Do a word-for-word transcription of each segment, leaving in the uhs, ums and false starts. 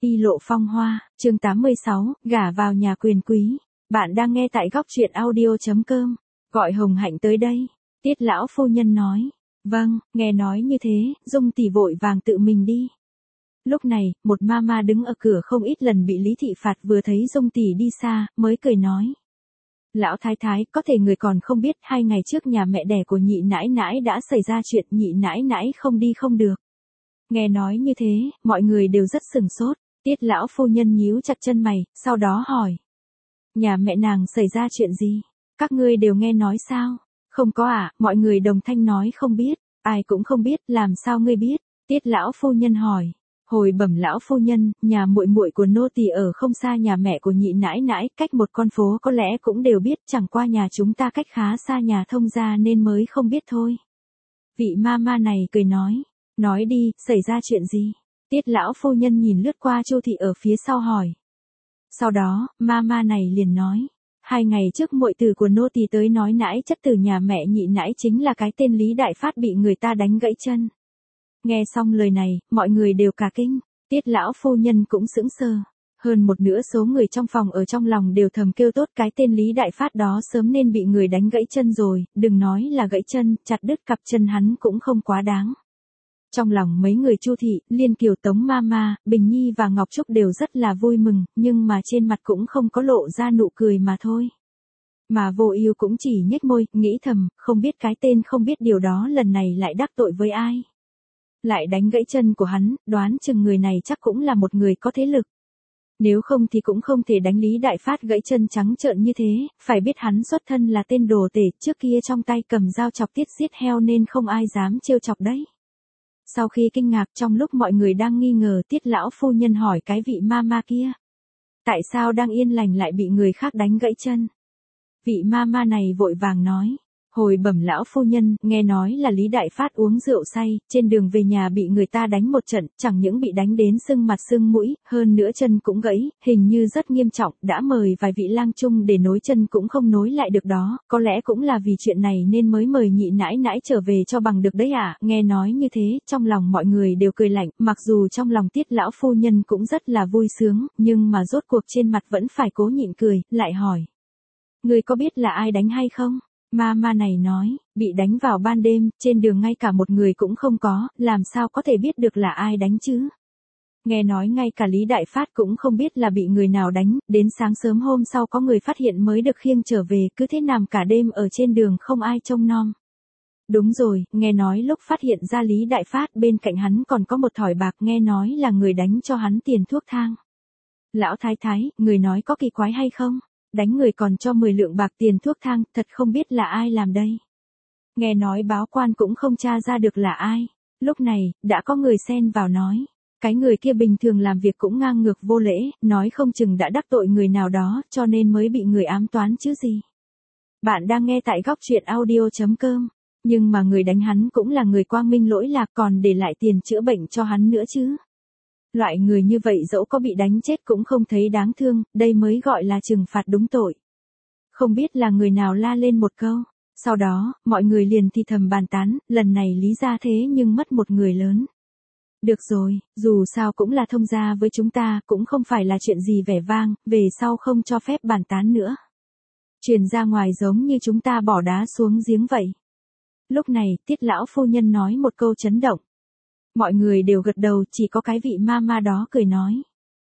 Y lộ phong hoa, chương tám mươi sáu, gả vào nhà quyền quý. Bạn đang nghe tại góc truyện audio chấm com. Gọi Hồng Hạnh tới đây. Tiết lão phu nhân nói. Vâng, nghe nói như thế, Dung tỷ vội vàng tự mình đi. Lúc này, một mama đứng ở cửa không ít lần bị Lý Thị phạt vừa thấy Dung tỷ đi xa, mới cười nói. Lão thái thái, có thể người còn không biết hai ngày trước nhà mẹ đẻ của nhị nãi nãi đã xảy ra chuyện nhị nãi nãi không đi không được. Nghe nói như thế, mọi người đều rất sửng sốt. Tiết lão phu nhân nhíu chặt chân mày, sau đó hỏi. Nhà mẹ nàng xảy ra chuyện gì? Các ngươi đều nghe nói sao? Không có à, mọi người đồng thanh nói không biết. Ai cũng không biết, làm sao ngươi biết? Tiết lão phu nhân hỏi. Hồi bẩm lão phu nhân, nhà muội muội của nô tỳ ở không xa nhà mẹ của nhị nãi nãi, cách một con phố có lẽ cũng đều biết, chẳng qua nhà chúng ta cách khá xa nhà thông gia nên mới không biết thôi. Vị ma ma này cười nói. Nói đi, xảy ra chuyện gì? Tiết lão phu nhân nhìn lướt qua Chu thị ở phía sau hỏi. Sau đó, ma ma này liền nói. Hai ngày trước muội tử của nô tỳ tới nói nãi chất tử nhà mẹ nhị nãi chính là cái tên Lý Đại Phát bị người ta đánh gãy chân. Nghe xong lời này, mọi người đều cả kinh. Tiết lão phu nhân cũng sững sờ. Hơn một nửa số người trong phòng ở trong lòng đều thầm kêu tốt, cái tên Lý Đại Phát đó sớm nên bị người đánh gãy chân rồi, đừng nói là gãy chân, chặt đứt cặp chân hắn cũng không quá đáng. Trong lòng mấy người Chu thị, Liên Kiều, Tống Mama, Bình Nhi và Ngọc Trúc đều rất là vui mừng, nhưng mà trên mặt cũng không có lộ ra nụ cười mà thôi. Mà Vô Ưu cũng chỉ nhếch môi, nghĩ thầm, không biết cái tên không biết điều đó lần này lại đắc tội với ai. Lại đánh gãy chân của hắn, đoán chừng người này chắc cũng là một người có thế lực. Nếu không thì cũng không thể đánh Lý Đại Phát gãy chân trắng trợn như thế, phải biết hắn xuất thân là tên đồ tể, trước kia trong tay cầm dao chọc tiết giết heo nên không ai dám trêu chọc đấy. Sau khi kinh ngạc, trong lúc mọi người đang nghi ngờ, Tiết lão phu nhân hỏi cái vị ma ma kia. Tại sao đang yên lành lại bị người khác đánh gãy chân? Vị ma ma này vội vàng nói. Hồi bẩm lão phu nhân, nghe nói là Lý Đại Phát uống rượu say, trên đường về nhà bị người ta đánh một trận, chẳng những bị đánh đến sưng mặt sưng mũi, hơn nữa chân cũng gãy, hình như rất nghiêm trọng, đã mời vài vị lang trung để nối chân cũng không nối lại được đó, có lẽ cũng là vì chuyện này nên mới mời nhị nãi nãi trở về cho bằng được đấy à. Nghe nói như thế, trong lòng mọi người đều cười lạnh, mặc dù trong lòng Tiết lão phu nhân cũng rất là vui sướng, nhưng mà rốt cuộc trên mặt vẫn phải cố nhịn cười, lại hỏi. Người có biết là ai đánh hay không? Ma ma này nói, bị đánh vào ban đêm, trên đường ngay cả một người cũng không có, làm sao có thể biết được là ai đánh chứ? Nghe nói ngay cả Lý Đại Phát cũng không biết là bị người nào đánh, đến sáng sớm hôm sau có người phát hiện mới được khiêng trở về, cứ thế nằm cả đêm ở trên đường không ai trông nom. Đúng rồi, nghe nói lúc phát hiện ra Lý Đại Phát bên cạnh hắn còn có một thỏi bạc, nghe nói là người đánh cho hắn tiền thuốc thang. Lão thái thái, người nói có kỳ quái hay không? Đánh người còn cho mười lượng bạc tiền thuốc thang, thật không biết là ai làm đây. Nghe nói báo quan cũng không tra ra được là ai. Lúc này, đã có người xen vào nói. Cái người kia bình thường làm việc cũng ngang ngược vô lễ, nói không chừng đã đắc tội người nào đó, cho nên mới bị người ám toán chứ gì. Bạn đang nghe tại góc truyện audio chấm com. Nhưng mà người đánh hắn cũng là người quang minh lỗi lạc, còn để lại tiền chữa bệnh cho hắn nữa chứ. Loại người như vậy dẫu có bị đánh chết cũng không thấy đáng thương, đây mới gọi là trừng phạt đúng tội. Không biết là người nào la lên một câu. Sau đó, mọi người liền thì thầm bàn tán, lần này Lý gia thế nhưng mất một người lớn. Được rồi, dù sao cũng là thông gia với chúng ta, cũng không phải là chuyện gì vẻ vang, về sau không cho phép bàn tán nữa. Truyền ra ngoài giống như chúng ta bỏ đá xuống giếng vậy. Lúc này, Tiết lão phu nhân nói một câu chấn động. Mọi người đều gật đầu, chỉ có cái vị ma ma đó cười nói.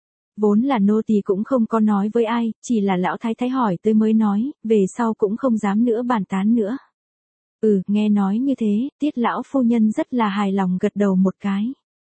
Vốn là nô tỳ cũng không có nói với ai, chỉ là lão thái thái hỏi tới mới nói, về sau cũng không dám nữa bàn tán nữa. Ừ, nghe nói như thế, Tiết lão phu nhân rất là hài lòng gật đầu một cái.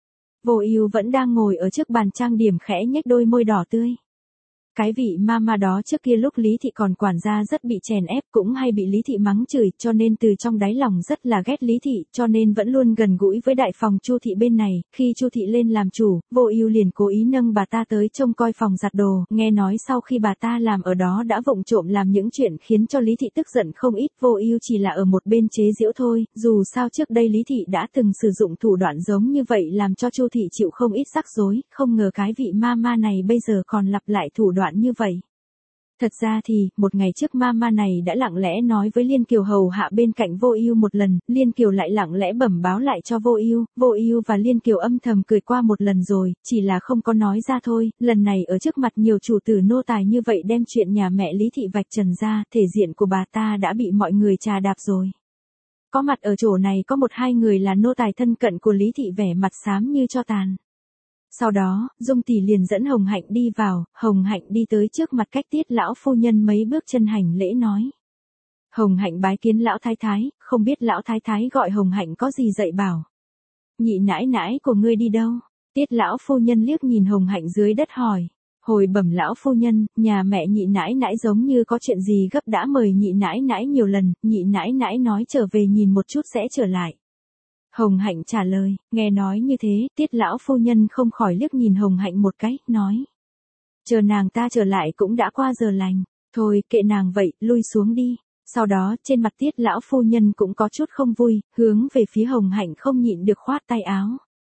Vô Ưu vẫn đang ngồi ở trước bàn trang điểm khẽ nhếch đôi môi đỏ tươi. Cái vị mama đó trước kia lúc Lý Thị còn quản gia rất bị chèn ép, cũng hay bị Lý Thị mắng chửi, cho nên từ trong đáy lòng rất là ghét Lý Thị, cho nên vẫn luôn gần gũi với đại phòng Chu Thị bên này. Khi Chu Thị lên làm chủ, Vô Ưu liền cố ý nâng bà ta tới trông coi phòng giặt đồ, nghe nói sau khi bà ta làm ở đó đã vụng trộm làm những chuyện khiến cho Lý Thị tức giận không ít. Vô Ưu chỉ là ở một bên chế giễu thôi, dù sao trước đây Lý Thị đã từng sử dụng thủ đoạn giống như vậy làm cho Chu Thị chịu không ít rắc rối, không ngờ cái vị mama này bây giờ còn lặp lại thủ đoạn như vậy. Thật ra thì, một ngày trước mama này đã lặng lẽ nói với Liên Kiều hầu hạ bên cạnh Vô Ưu một lần, Liên Kiều lại lặng lẽ bẩm báo lại cho Vô Ưu, Vô Ưu và Liên Kiều âm thầm cười qua một lần rồi, chỉ là không có nói ra thôi, lần này ở trước mặt nhiều chủ tử nô tài như vậy đem chuyện nhà mẹ Lý thị vạch trần ra, thể diện của bà ta đã bị mọi người trà đạp rồi. Có mặt ở chỗ này có một hai người là nô tài thân cận của Lý thị vẻ mặt xám như tro tàn. Sau đó, Dung tỷ liền dẫn Hồng Hạnh đi vào, Hồng Hạnh đi tới trước mặt cách Tiết lão phu nhân mấy bước chân hành lễ nói. Hồng Hạnh bái kiến lão thái thái, không biết lão thái thái gọi Hồng Hạnh có gì dạy bảo. Nhị nãi nãi của ngươi đi đâu? Tiết lão phu nhân liếc nhìn Hồng Hạnh dưới đất hỏi. Hồi bẩm lão phu nhân, nhà mẹ nhị nãi nãi giống như có chuyện gì gấp đã mời nhị nãi nãi nhiều lần, nhị nãi nãi nói trở về nhìn một chút sẽ trở lại. Hồng Hạnh trả lời, nghe nói như thế, Tiết lão phu nhân không khỏi liếc nhìn Hồng Hạnh một cái, nói. Chờ nàng ta trở lại cũng đã qua giờ lành, thôi kệ nàng vậy, lui xuống đi. Sau đó, trên mặt Tiết lão phu nhân cũng có chút không vui, hướng về phía Hồng Hạnh không nhịn được khoát tay áo.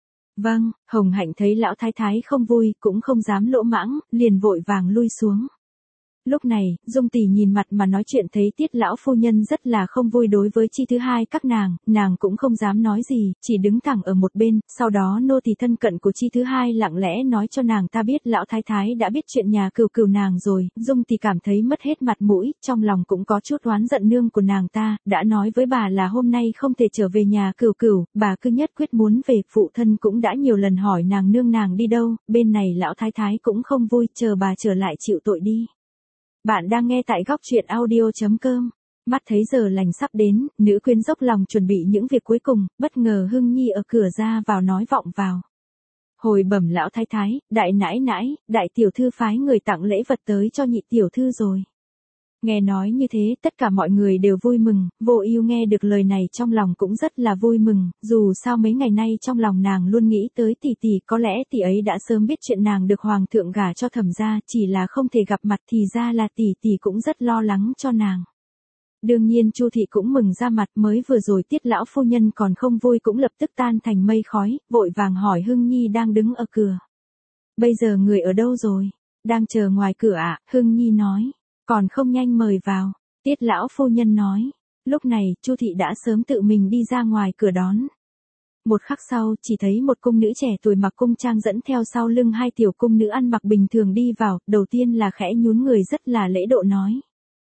Vâng, Hồng Hạnh thấy lão thái thái không vui, cũng không dám lỗ mãng, liền vội vàng lui xuống. Lúc này, Dung tỷ nhìn mặt mà nói chuyện thấy Tiết lão phu nhân rất là không vui đối với chi thứ hai các nàng, nàng cũng không dám nói gì, chỉ đứng thẳng ở một bên, sau đó nô tỳ thân cận của chi thứ hai lặng lẽ nói cho nàng ta biết lão thái thái đã biết chuyện nhà Cửu Cửu nàng rồi, Dung tỷ cảm thấy mất hết mặt mũi, trong lòng cũng có chút oán giận nương của nàng ta, đã nói với bà là hôm nay không thể trở về nhà Cửu Cửu, bà cứ nhất quyết muốn về, phụ thân cũng đã nhiều lần hỏi nàng nương nàng đi đâu, bên này lão thái thái cũng không vui, chờ bà trở lại chịu tội đi. Bạn đang nghe tại góc truyện audio chấm com. Mắt thấy giờ lành sắp đến, nữ quyến dốc lòng chuẩn bị những việc cuối cùng, bất ngờ Hưng Nhi ở cửa ra vào nói vọng vào. Hồi bẩm lão thái thái, đại nãi nãi, đại tiểu thư phái người tặng lễ vật tới cho nhị tiểu thư rồi. Nghe nói như thế, tất cả mọi người đều vui mừng, Vô Ưu nghe được lời này trong lòng cũng rất là vui mừng, dù sao mấy ngày nay trong lòng nàng luôn nghĩ tới tỷ tỷ, có lẽ tỷ ấy đã sớm biết chuyện nàng được hoàng thượng gả cho Thẩm gia, chỉ là không thể gặp mặt thì ra là tỷ tỷ cũng rất lo lắng cho nàng. Đương nhiên Chu thị cũng mừng ra mặt, mới vừa rồi Tiết lão phu nhân còn không vui cũng lập tức tan thành mây khói, vội vàng hỏi Hưng Nhi đang đứng ở cửa. Bây giờ người ở đâu rồi? Đang chờ ngoài cửa ạ, à? Hưng Nhi nói. Còn không nhanh mời vào, Tiết lão phu nhân nói. Lúc này, Chu thị đã sớm tự mình đi ra ngoài cửa đón. Một khắc sau, chỉ thấy một cung nữ trẻ tuổi mặc cung trang dẫn theo sau lưng hai tiểu cung nữ ăn mặc bình thường đi vào, đầu tiên là khẽ nhún người rất là lễ độ nói.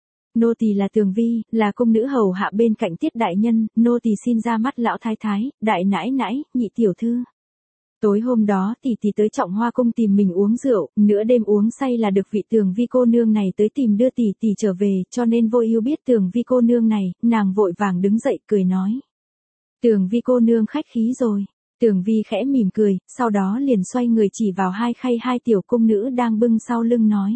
Nô tỳ là Tường Vi, là cung nữ hầu hạ bên cạnh Tiết đại nhân, nô tỳ xin ra mắt lão thái thái, đại nãi nãi, nhị tiểu thư. Tối hôm đó tỷ tỷ tới Trọng Hoa cung tìm mình uống rượu, nửa đêm uống say là được vị Tường Vi cô nương này tới tìm đưa tỷ tỷ trở về, cho nên Vô Ưu biết Tường Vi cô nương này, nàng vội vàng đứng dậy cười nói. Tường Vi cô nương khách khí rồi. Tường Vi khẽ mỉm cười, sau đó liền xoay người chỉ vào hai khay hai tiểu cung nữ đang bưng sau lưng nói.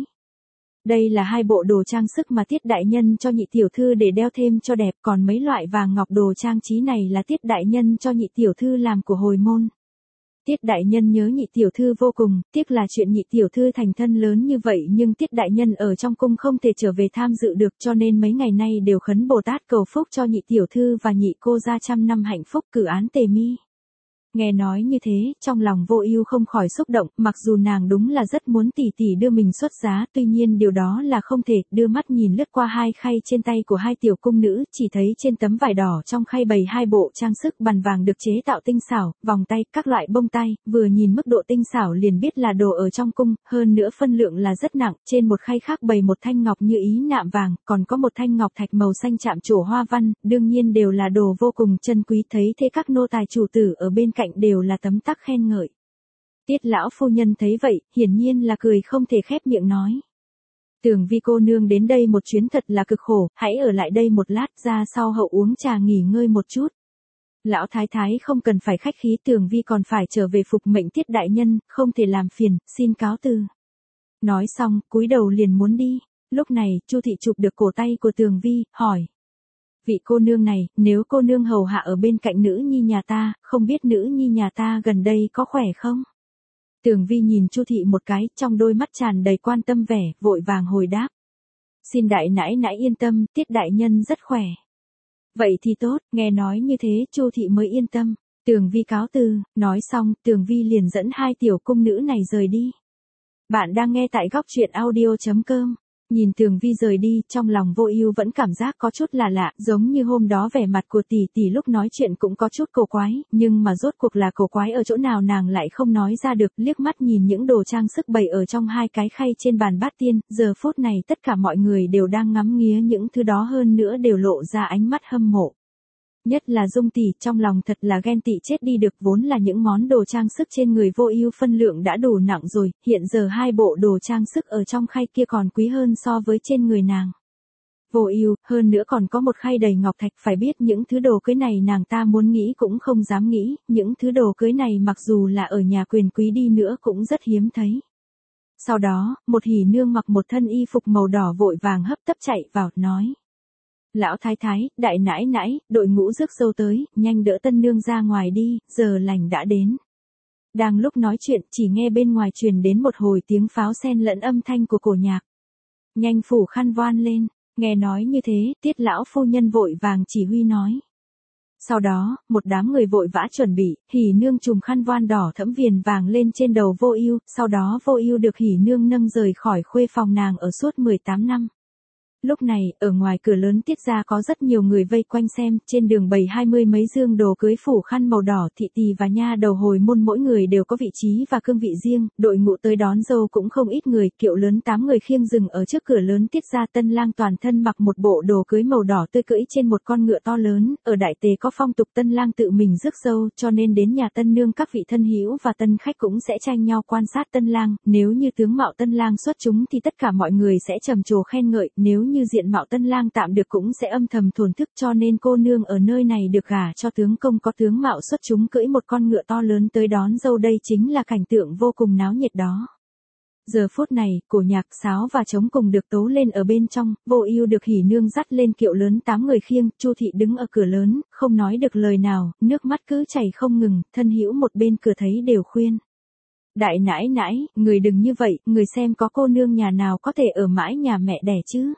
Đây là hai bộ đồ trang sức mà Tiết đại nhân cho nhị tiểu thư để đeo thêm cho đẹp, còn mấy loại vàng ngọc đồ trang trí này là Tiết đại nhân cho nhị tiểu thư làm của hồi môn. Tiết đại nhân nhớ nhị tiểu thư vô cùng, tiếc là chuyện nhị tiểu thư thành thân lớn như vậy nhưng Tiết đại nhân ở trong cung không thể trở về tham dự được cho nên mấy ngày nay đều khấn Bồ Tát cầu phúc cho nhị tiểu thư và nhị cô gia trăm năm hạnh phúc cử án tề mi. Nghe nói như thế, trong lòng Vô Ưu không khỏi xúc động, mặc dù nàng đúng là rất muốn tỷ tỷ đưa mình xuất giá, tuy nhiên điều đó là không thể, đưa mắt nhìn lướt qua hai khay trên tay của hai tiểu cung nữ, chỉ thấy trên tấm vải đỏ trong khay bày hai bộ trang sức bàn vàng được chế tạo tinh xảo, vòng tay, các loại bông tai, vừa nhìn mức độ tinh xảo liền biết là đồ ở trong cung, hơn nữa phân lượng là rất nặng, trên một khay khác bày một thanh ngọc như ý nạm vàng, còn có một thanh ngọc thạch màu xanh chạm trổ hoa văn, đương nhiên đều là đồ vô cùng chân quý, thấy thế các nô tài chủ tử ở bên cạnh đều là tấm tắc khen ngợi. Tiết lão phu nhân thấy vậy, hiển nhiên là cười không thể khép miệng nói. Tường Vi cô nương đến đây một chuyến thật là cực khổ, hãy ở lại đây một lát ra sau hậu uống trà nghỉ ngơi một chút. Lão thái thái không cần phải khách khí, Tường Vi còn phải trở về phục mệnh Tiết đại nhân, không thể làm phiền, xin cáo từ. Nói xong, cúi đầu liền muốn đi. Lúc này, Chu thị chụp được cổ tay của Tường Vi, hỏi. Vị cô nương này, nếu cô nương hầu hạ ở bên cạnh nữ nhi nhà ta, không biết nữ nhi nhà ta gần đây có khỏe không? Tường Vi nhìn Chu thị một cái, trong đôi mắt tràn đầy quan tâm vẻ, vội vàng hồi đáp. Xin đại nãi nãi yên tâm, Tiết đại nhân rất khỏe. Vậy thì tốt, nghe nói như thế, Chu thị mới yên tâm. Tường Vi cáo từ, nói xong, Tường Vi liền dẫn hai tiểu cung nữ này rời đi. Bạn đang nghe tại góc truyện audio chấm com. Nhìn Tường Vi rời đi, trong lòng Vô Ưu vẫn cảm giác có chút là lạ, giống như hôm đó vẻ mặt của tỷ tỷ lúc nói chuyện cũng có chút cổ quái, nhưng mà rốt cuộc là cổ quái ở chỗ nào nàng lại không nói ra được, liếc mắt nhìn những đồ trang sức bày ở trong hai cái khay trên bàn bát tiên, giờ phút này tất cả mọi người đều đang ngắm nghía những thứ đó, hơn nữa đều lộ ra ánh mắt hâm mộ. Nhất là Dung tỷ, trong lòng thật là ghen tị chết đi được, vốn là những món đồ trang sức trên người Vô Ưu phân lượng đã đủ nặng rồi, hiện giờ hai bộ đồ trang sức ở trong khay kia còn quý hơn so với trên người nàng. Vô Ưu, hơn nữa còn có một khay đầy ngọc thạch, phải biết những thứ đồ cưới này nàng ta muốn nghĩ cũng không dám nghĩ, những thứ đồ cưới này mặc dù là ở nhà quyền quý đi nữa cũng rất hiếm thấy. Sau đó, một hỉ nương mặc một thân y phục màu đỏ vội vàng hấp tấp chạy vào, nói: "Lão thái thái, đại nãi nãi, đội ngũ rước dâu tới, nhanh đỡ tân nương ra ngoài đi, giờ lành đã đến." Đang lúc nói chuyện, chỉ nghe bên ngoài truyền đến một hồi tiếng pháo xen lẫn âm thanh của cổ nhạc. "Nhanh phủ khăn voan lên." Nghe nói như thế, Tiết lão phu nhân vội vàng chỉ huy nói. Sau đó, một đám người vội vã chuẩn bị, hỉ nương trùm khăn voan đỏ thẫm viền vàng lên trên đầu Vô Ưu, sau đó Vô Ưu được hỉ nương nâng rời khỏi khuê phòng nàng ở suốt mười tám năm. Lúc này, ở ngoài cửa lớn Tiết gia có rất nhiều người vây quanh xem, trên đường bày hai mươi mấy dương đồ cưới phủ khăn màu đỏ, thị tỳ và nha đầu hồi môn mỗi người đều có vị trí và cương vị riêng, đội ngũ tới đón dâu cũng không ít người, kiệu lớn tám người khiêng dừng ở trước cửa lớn Tiết gia. Tân lang toàn thân mặc một bộ đồ cưới màu đỏ tươi cưỡi trên một con ngựa to lớn, ở đại tề có phong tục tân lang tự mình rước dâu, cho nên đến nhà tân nương các vị thân hữu và tân khách cũng sẽ tranh nhau quan sát tân lang, nếu như tướng mạo tân lang xuất chúng thì tất cả mọi người sẽ trầm trồ khen ngợi, nếu như diện mạo tân lang tạm được cũng sẽ âm thầm thổn thức, cho nên cô nương ở nơi này được gả cho tướng công có tướng mạo xuất chúng cưỡi một con ngựa to lớn tới đón dâu, đây chính là cảnh tượng vô cùng náo nhiệt đó. Giờ phút này, cổ nhạc, sáo và trống cùng được tấu lên ở bên trong, Vô Ưu được hỉ nương dắt lên kiệu lớn tám người khiêng, Chu thị đứng ở cửa lớn, không nói được lời nào, nước mắt cứ chảy không ngừng, thân hữu một bên cửa thấy đều khuyên: "Đại nãi nãi, người đừng như vậy, người xem có cô nương nhà nào có thể ở mãi nhà mẹ đẻ chứ.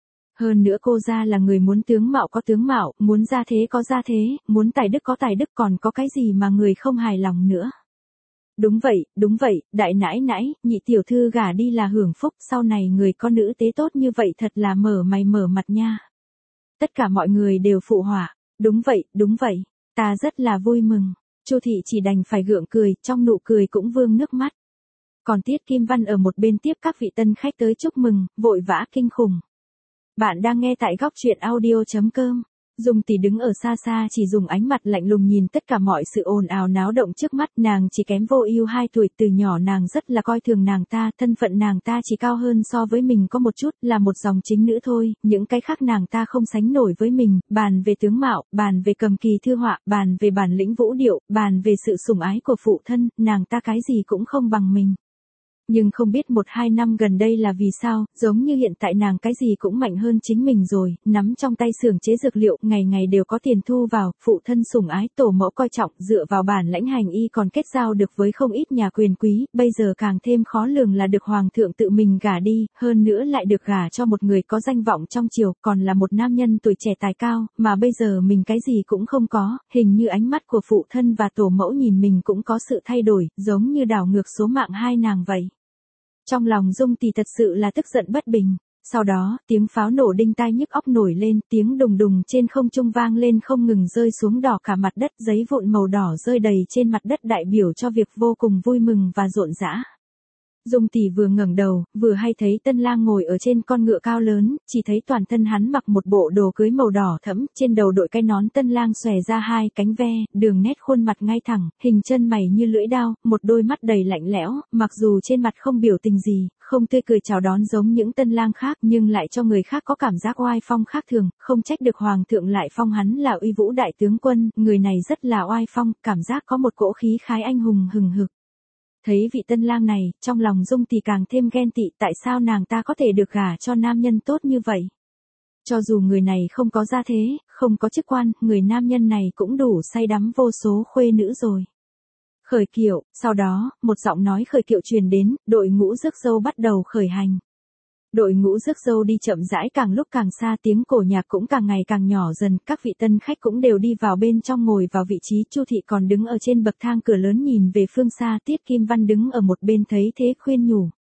Hơn nữa cô gia là người muốn tướng mạo có tướng mạo, muốn gia thế có gia thế, muốn tài đức có tài đức, còn có cái gì mà người không hài lòng nữa." "Đúng vậy, đúng vậy, đại nãi nãi, nhị tiểu thư gả đi là hưởng phúc, sau này người có nữ tế tốt như vậy thật là mở mày mở mặt nha." Tất cả mọi người đều phụ họa: "Đúng vậy, đúng vậy, ta rất là vui mừng." Chu thị chỉ đành phải gượng cười, trong nụ cười cũng vương nước mắt. Còn Tiết Kim Văn ở một bên tiếp các vị tân khách tới chúc mừng, vội vã kinh khủng. Bạn đang nghe tại góc truyện audio chấm com. Dung tỷ đứng ở xa xa chỉ dùng ánh mặt lạnh lùng nhìn tất cả mọi sự ồn ào náo động trước mắt, nàng chỉ kém Vô Ưu hai tuổi, từ nhỏ nàng rất là coi thường nàng ta, thân phận nàng ta chỉ cao hơn so với mình có một chút, là một dòng chính nữ thôi, những cái khác nàng ta không sánh nổi với mình, bàn về tướng mạo, bàn về cầm kỳ thư họa, bàn về bản lĩnh vũ điệu, bàn về sự sủng ái của phụ thân, nàng ta cái gì cũng không bằng mình. Nhưng không biết một hai năm gần đây là vì sao, giống như hiện tại nàng cái gì cũng mạnh hơn chính mình rồi, nắm trong tay xưởng chế dược liệu, ngày ngày đều có tiền thu vào, phụ thân sủng ái, tổ mẫu coi trọng, dựa vào bản lãnh hành y còn kết giao được với không ít nhà quyền quý, bây giờ càng thêm khó lường là được hoàng thượng tự mình gả đi, hơn nữa lại được gả cho một người có danh vọng trong triều, còn là một nam nhân tuổi trẻ tài cao, mà bây giờ mình cái gì cũng không có, hình như ánh mắt của phụ thân và tổ mẫu nhìn mình cũng có sự thay đổi, giống như đảo ngược số mạng hai nàng vậy. Trong lòng Dung tỷ thật sự là tức giận bất bình. Sau đó, tiếng pháo nổ đinh tai nhức óc nổi lên, tiếng đùng đùng trên không trung vang lên không ngừng, rơi xuống đỏ cả mặt đất, giấy vụn màu đỏ rơi đầy trên mặt đất đại biểu cho việc vô cùng vui mừng và rộn rã. Dung tỷ vừa ngẩng đầu, vừa hay thấy tân lang ngồi ở trên con ngựa cao lớn, chỉ thấy toàn thân hắn mặc một bộ đồ cưới màu đỏ thẫm, trên đầu đội cái nón tân lang xòe ra hai cánh ve, đường nét khuôn mặt ngay thẳng, hình chân mày như lưỡi dao, một đôi mắt đầy lạnh lẽo, mặc dù trên mặt không biểu tình gì, không tươi cười chào đón giống những tân lang khác, nhưng lại cho người khác có cảm giác oai phong khác thường, không trách được hoàng thượng lại phong hắn là uy vũ đại tướng quân, người này rất là oai phong, cảm giác có một cỗ khí khái anh hùng hừng hực. Thấy vị tân lang này, trong lòng Dung thì càng thêm ghen tị, tại sao nàng ta có thể được gả cho nam nhân tốt như vậy. Cho dù người này không có gia thế, không có chức quan, người nam nhân này cũng đủ say đắm vô số khuê nữ rồi. Khởi kiệu, sau đó, một giọng nói khởi kiệu truyền đến, đội ngũ rước dâu bắt đầu khởi hành. Đội ngũ rước dâu đi chậm rãi, càng lúc càng xa, tiếng cổ nhạc cũng càng ngày càng nhỏ dần, các vị tân khách cũng đều đi vào bên trong ngồi vào vị trí, Chu thị còn đứng ở trên bậc thang cửa lớn nhìn về phương xa, Tiết Kim Văn đứng ở một bên thấy thế khuyên nhủ.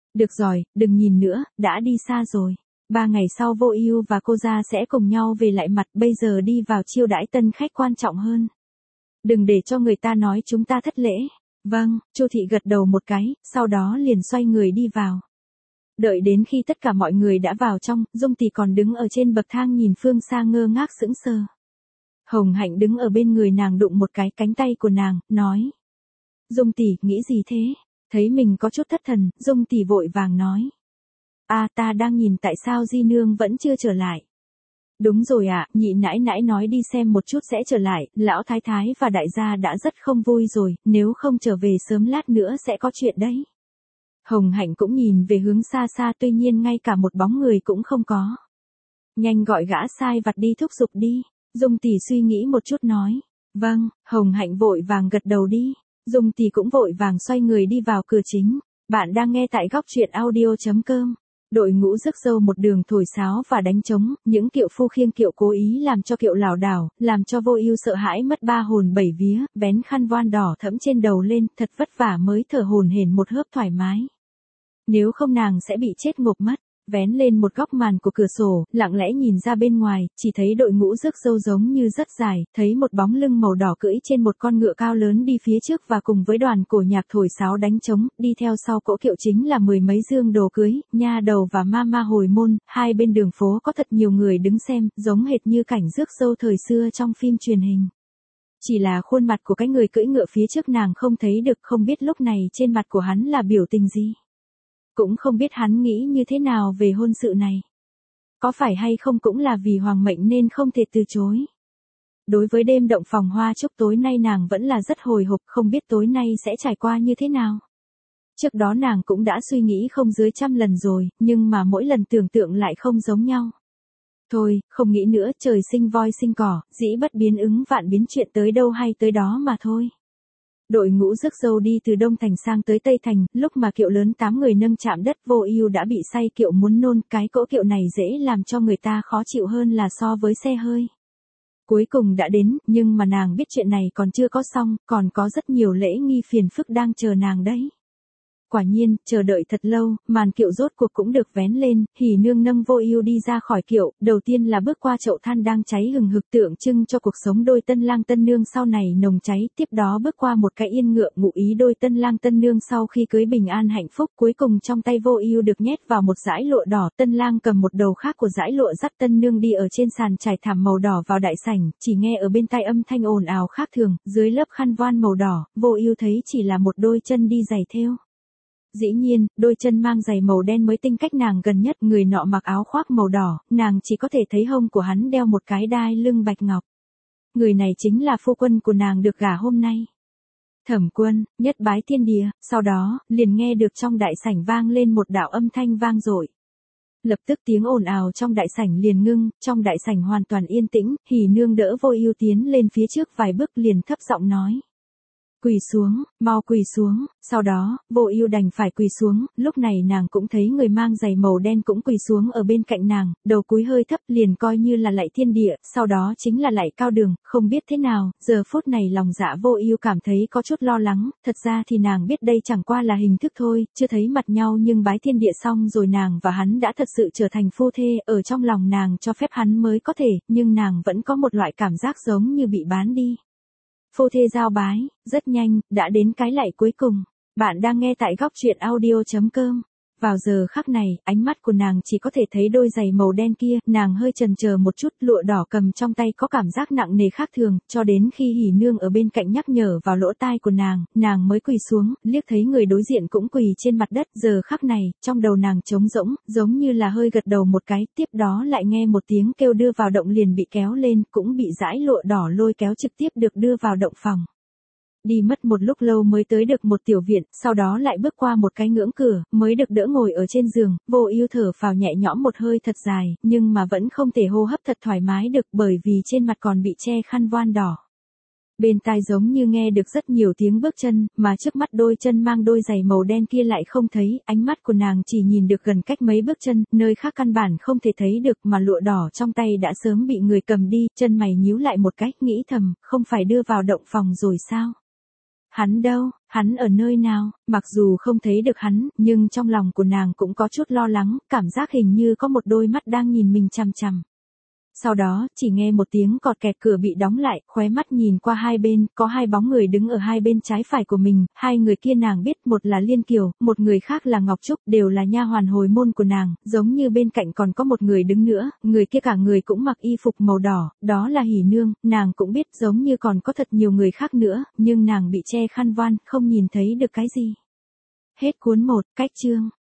Được rồi, đừng nhìn nữa, đã đi xa rồi. Ba ngày sau Vô Ưu và cô gia sẽ cùng nhau về lại mặt, bây giờ đi vào chiêu đãi tân khách quan trọng hơn. Đừng để cho người ta nói chúng ta thất lễ. Vâng, Chu thị gật đầu một cái, sau đó liền xoay người đi vào. Đợi đến khi tất cả mọi người đã vào trong, Dung tỷ còn đứng ở trên bậc thang nhìn phương xa ngơ ngác sững sờ. Hồng Hạnh đứng ở bên người nàng đụng một cái cánh tay của nàng, nói. Dung tỷ, nghĩ gì thế? Thấy mình có chút thất thần, Dung tỷ vội vàng nói. À, ta đang nhìn tại sao Di Nương vẫn chưa trở lại. Đúng rồi ạ, à, nhị nãi nãi nói đi xem một chút sẽ trở lại, lão thái thái và đại gia đã rất không vui rồi, nếu không trở về sớm lát nữa sẽ có chuyện đấy. Hồng Hạnh cũng nhìn về hướng xa xa, tuy nhiên ngay cả một bóng người cũng không có. Nhanh gọi gã sai vặt đi thúc giục đi. Dung tỷ suy nghĩ một chút nói. Vâng, Hồng Hạnh vội vàng gật đầu đi. Dung tỷ cũng vội vàng xoay người đi vào cửa chính. Bạn đang nghe tại góc truyện audio chấm com. Đội ngũ rước dâu một đường thổi sáo và đánh trống, những kiệu phu khiêng kiệu cố ý làm cho kiệu lảo đảo, làm cho Vô Ưu sợ hãi mất ba hồn bảy vía, vén khăn voan đỏ thẫm trên đầu lên, thật vất vả mới thở hổn hển một hơi thoải mái. Nếu không nàng sẽ bị chết ngộp mất. Vén lên một góc màn của cửa sổ, lặng lẽ nhìn ra bên ngoài, chỉ thấy đội ngũ rước dâu giống như rất dài, thấy một bóng lưng màu đỏ cưỡi trên một con ngựa cao lớn đi phía trước và cùng với đoàn cổ nhạc thổi sáo đánh trống, đi theo sau cỗ kiệu chính là mười mấy dương đồ cưới, nha đầu và ma ma hồi môn, hai bên đường phố có thật nhiều người đứng xem, giống hệt như cảnh rước dâu thời xưa trong phim truyền hình. Chỉ là khuôn mặt của cái người cưỡi ngựa phía trước nàng không thấy được, không biết lúc này trên mặt của hắn là biểu tình gì. Cũng không biết hắn nghĩ như thế nào về hôn sự này. Có phải hay không cũng là vì hoàng mệnh nên không thể từ chối. Đối với đêm động phòng hoa chúc tối nay nàng vẫn là rất hồi hộp, không biết tối nay sẽ trải qua như thế nào. Trước đó nàng cũng đã suy nghĩ không dưới trăm lần rồi, nhưng mà mỗi lần tưởng tượng lại không giống nhau. Thôi, không nghĩ nữa, trời sinh voi sinh cỏ, dĩ bất biến ứng vạn biến, chuyện tới đâu hay tới đó mà thôi. Đội ngũ rước dâu đi từ Đông Thành sang tới Tây Thành, lúc mà kiệu lớn tám người nâng chạm đất Vô Ưu đã bị say kiệu muốn nôn, cái cỗ kiệu này dễ làm cho người ta khó chịu hơn là so với xe hơi. Cuối cùng đã đến, nhưng mà nàng biết chuyện này còn chưa có xong, còn có rất nhiều lễ nghi phiền phức đang chờ nàng đấy. Quả nhiên, chờ đợi thật lâu, màn kiệu rốt cuộc cũng được vén lên, Hỉ Nương nâng Vô Ưu đi ra khỏi kiệu, đầu tiên là bước qua chậu than đang cháy hừng hực tượng trưng cho cuộc sống đôi tân lang tân nương sau này nồng cháy, tiếp đó bước qua một cái yên ngựa ngụ ý đôi tân lang tân nương sau khi cưới bình an hạnh phúc, cuối cùng trong tay Vô Ưu được nhét vào một dải lụa đỏ, tân lang cầm một đầu khác của dải lụa dắt tân nương đi ở trên sàn trải thảm màu đỏ vào đại sảnh, chỉ nghe ở bên tai âm thanh ồn ào khác thường, dưới lớp khăn voan màu đỏ, Vô Ưu thấy chỉ là một đôi chân đi giày thêu. Dĩ nhiên, đôi chân mang giày màu đen mới tinh cách nàng gần nhất, người nọ mặc áo khoác màu đỏ, nàng chỉ có thể thấy hông của hắn đeo một cái đai lưng bạch ngọc. Người này chính là phu quân của nàng được gả hôm nay. Thẩm Quân, nhất bái thiên địa, sau đó, liền nghe được trong đại sảnh vang lên một đạo âm thanh vang dội. Lập tức tiếng ồn ào trong đại sảnh liền ngưng, trong đại sảnh hoàn toàn yên tĩnh, Hỉ Nương đỡ Vô Ưu tiến lên phía trước vài bước liền thấp giọng nói. Quỳ xuống, mau quỳ xuống, sau đó, Vô Ưu đành phải quỳ xuống, lúc này nàng cũng thấy người mang giày màu đen cũng quỳ xuống ở bên cạnh nàng, đầu cúi hơi thấp liền coi như là lạy thiên địa, sau đó chính là lạy cao đường, không biết thế nào, giờ phút này lòng dạ Vô Ưu cảm thấy có chút lo lắng, thật ra thì nàng biết đây chẳng qua là hình thức thôi, chưa thấy mặt nhau nhưng bái thiên địa xong rồi nàng và hắn đã thật sự trở thành phu thê, ở trong lòng nàng cho phép hắn mới có thể, nhưng nàng vẫn có một loại cảm giác giống như bị bán đi. Phu thê giao bái, rất nhanh, đã đến cái lạy cuối cùng. Bạn đang nghe tại góc truyện audio chấm com. Vào giờ khắc này, ánh mắt của nàng chỉ có thể thấy đôi giày màu đen kia, nàng hơi chần chờ một chút, lụa đỏ cầm trong tay có cảm giác nặng nề khác thường, cho đến khi Hỉ Nương ở bên cạnh nhắc nhở vào lỗ tai của nàng, nàng mới quỳ xuống, liếc thấy người đối diện cũng quỳ trên mặt đất, giờ khắc này, trong đầu nàng trống rỗng, giống như là hơi gật đầu một cái, tiếp đó lại nghe một tiếng kêu đưa vào động liền bị kéo lên, cũng bị dải lụa đỏ lôi kéo trực tiếp được đưa vào động phòng. Đi mất một lúc lâu mới tới được một tiểu viện, sau đó lại bước qua một cái ngưỡng cửa, mới được đỡ ngồi ở trên giường, Vô Ưu thở phào nhẹ nhõm một hơi thật dài, nhưng mà vẫn không thể hô hấp thật thoải mái được bởi vì trên mặt còn bị che khăn voan đỏ. Bên tai giống như nghe được rất nhiều tiếng bước chân, mà trước mắt đôi chân mang đôi giày màu đen kia lại không thấy, ánh mắt của nàng chỉ nhìn được gần cách mấy bước chân, nơi khác căn bản không thể thấy được mà lụa đỏ trong tay đã sớm bị người cầm đi, chân mày nhíu lại một cách nghĩ thầm, không phải đưa vào động phòng rồi sao? Hắn đâu, hắn ở nơi nào, mặc dù không thấy được hắn, nhưng trong lòng của nàng cũng có chút lo lắng, cảm giác hình như có một đôi mắt đang nhìn mình chằm chằm. Sau đó, chỉ nghe một tiếng cọt kẹt, cửa bị đóng lại, khóe mắt nhìn qua hai bên, có hai bóng người đứng ở hai bên trái phải của mình, hai người kia nàng biết, một là Liên Kiều, một người khác là Ngọc Trúc, đều là nha hoàn hồi môn của nàng, giống như bên cạnh còn có một người đứng nữa, người kia cả người cũng mặc y phục màu đỏ, đó là Hỉ Nương, nàng cũng biết giống như còn có thật nhiều người khác nữa, nhưng nàng bị che khăn voan, không nhìn thấy được cái gì. Hết cuốn một, cách chương.